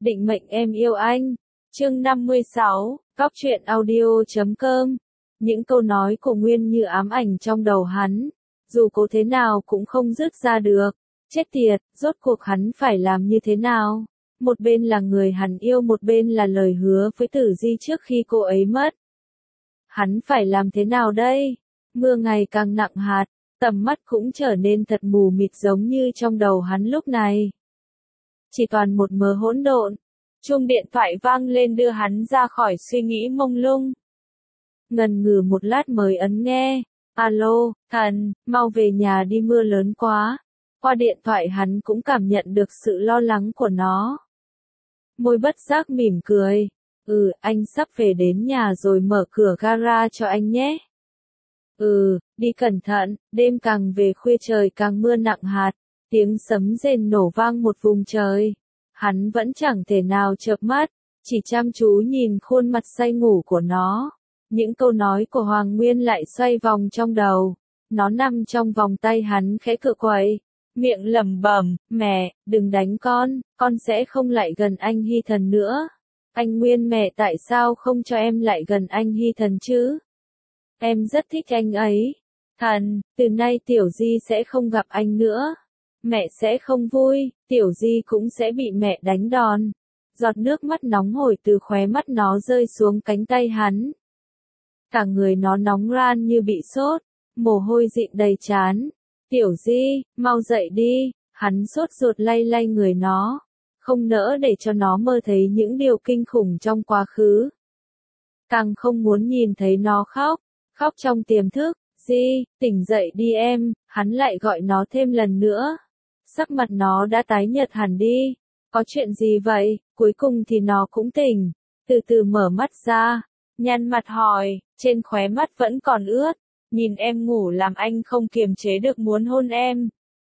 Định mệnh em yêu anh. Chương 56, Cóc truyện audio.com. Những câu nói của Nguyên như ám ảnh trong đầu hắn, dù cố thế nào cũng không dứt ra được. Chết tiệt, rốt cuộc hắn phải làm như thế nào? Một bên là người hắn yêu, một bên là lời hứa với Tử Di trước khi cô ấy mất. Hắn phải làm thế nào đây? Mưa ngày càng nặng hạt, tầm mắt cũng trở nên thật mù mịt giống như trong đầu hắn lúc này. Chỉ toàn một mớ hỗn độn. Chuông điện thoại vang lên đưa hắn ra khỏi suy nghĩ mông lung. Ngần ngừ một lát mới ấn nghe. Alo, thần, mau về nhà đi, mưa lớn quá. Qua điện thoại hắn cũng cảm nhận được sự lo lắng của nó. Môi bất giác mỉm cười. Anh sắp về đến nhà rồi, mở cửa gara cho anh nhé. Đi cẩn thận, đêm càng về khuya trời càng mưa nặng hạt, tiếng sấm rền nổ vang một vùng trời. Hắn vẫn chẳng thể nào chợp mắt, chỉ chăm chú nhìn khuôn mặt say ngủ của nó. Những câu nói của Hoàng Nguyên lại xoay vòng trong đầu. Nó nằm trong vòng tay hắn khẽ cựa quậy, miệng lẩm bẩm, mẹ, đừng đánh con sẽ không lại gần anh Hy Thần nữa. Anh Nguyên, mẹ tại sao không cho em lại gần anh Hy Thần chứ? Em rất thích anh ấy. Thần, từ nay Tiểu Di sẽ không gặp anh nữa. Mẹ sẽ không vui, Tiểu Di cũng sẽ bị mẹ đánh đòn. Giọt nước mắt nóng hổi từ khóe mắt nó rơi xuống cánh tay hắn. Cả người nó nóng ran như bị sốt, mồ hôi dịn đầy trán. Tiểu Di, mau dậy đi, hắn sốt ruột lay lay người nó, không nỡ để cho nó mơ thấy những điều kinh khủng trong quá khứ. Càng không muốn nhìn thấy nó khóc trong tiềm thức. Di, tỉnh dậy đi em, hắn lại gọi nó thêm lần nữa. Sắc mặt nó đã tái nhợt hẳn đi. Có chuyện gì vậy? Cuối cùng thì nó cũng tỉnh, từ từ mở mắt ra, nhăn mặt hỏi, trên khóe mắt vẫn còn ướt. Nhìn em ngủ làm anh không kiềm chế được muốn hôn em.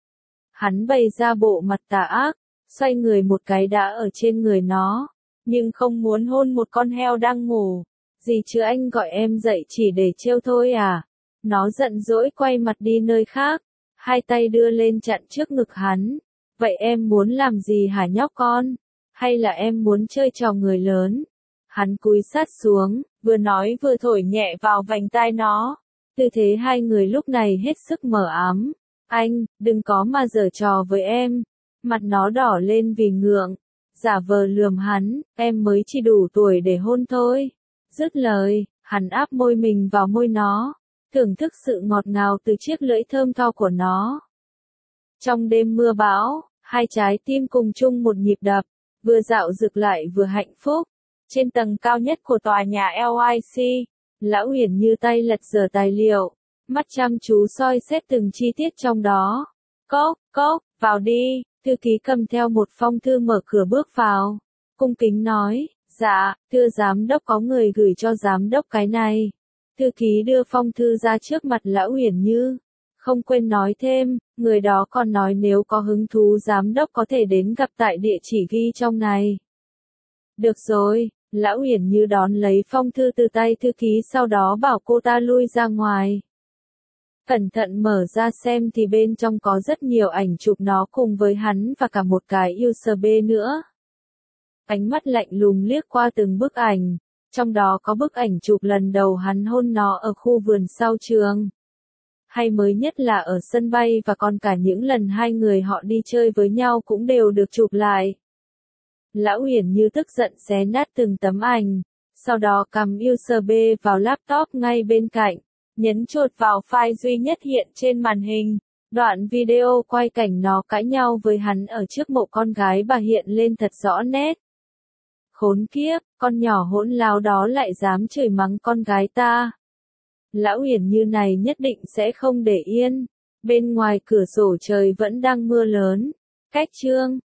Hắn bày ra bộ mặt tà ác, xoay người một cái đã ở trên người nó, nhưng không muốn hôn một con heo đang ngủ. Gì chứ, anh gọi em dậy chỉ để trêu thôi à? Nó giận dỗi quay mặt đi nơi khác, hai tay đưa lên chặn trước ngực hắn. Vậy em muốn làm gì hả nhóc con? Hay là em muốn chơi trò người lớn? Hắn cúi sát xuống, vừa nói vừa thổi nhẹ vào vành tai nó. Tư thế hai người lúc này hết sức mờ ám. Anh, đừng có mà giở trò với em. Mặt nó đỏ lên vì ngượng, giả vờ lườm hắn, em mới chỉ đủ tuổi để hôn thôi. Dứt lời, hắn áp môi mình vào môi nó, thưởng thức sự ngọt ngào từ chiếc lưỡi thơm tho của nó. Trong đêm mưa bão, hai trái tim cùng chung một nhịp đập, vừa dạo dực lại vừa hạnh phúc. Trên tầng cao nhất của tòa nhà LIC, Lão Uyển như tay lật dở tài liệu, mắt chăm chú soi xét từng chi tiết trong đó. Cốc, vào đi. Thư ký cầm theo một phong thư mở cửa bước vào, cung kính nói, dạ, thưa giám đốc, có người gửi cho giám đốc cái này. Thư ký đưa phong thư ra trước mặt Lão Uyển Như, không quên nói thêm, người đó còn nói nếu có hứng thú giám đốc có thể đến gặp tại địa chỉ ghi trong này. Được rồi, Lão Uyển Như đón lấy phong thư từ tay thư ký, sau đó bảo cô ta lui ra ngoài. Cẩn thận mở ra xem thì bên trong có rất nhiều ảnh chụp nó cùng với hắn và cả một cái USB nữa. Ánh mắt lạnh lùng liếc qua từng bức ảnh, trong đó có bức ảnh chụp lần đầu hắn hôn nó ở khu vườn sau trường. Hay mới nhất là ở sân bay, và còn cả những lần hai người họ đi chơi với nhau cũng đều được chụp lại. Lão Uyển Như tức giận xé nát từng tấm ảnh, sau đó cầm USB vào laptop ngay bên cạnh, nhấn chuột vào file duy nhất hiện trên màn hình. Đoạn video quay cảnh nó cãi nhau với hắn ở trước mộ con gái bà hiện lên thật rõ nét. Khốn kiếp, con nhỏ hỗn láo đó lại dám chửi mắng con gái ta. Lão Uyển Như này nhất định sẽ không để yên. Bên ngoài cửa sổ trời vẫn đang mưa lớn. Cách chương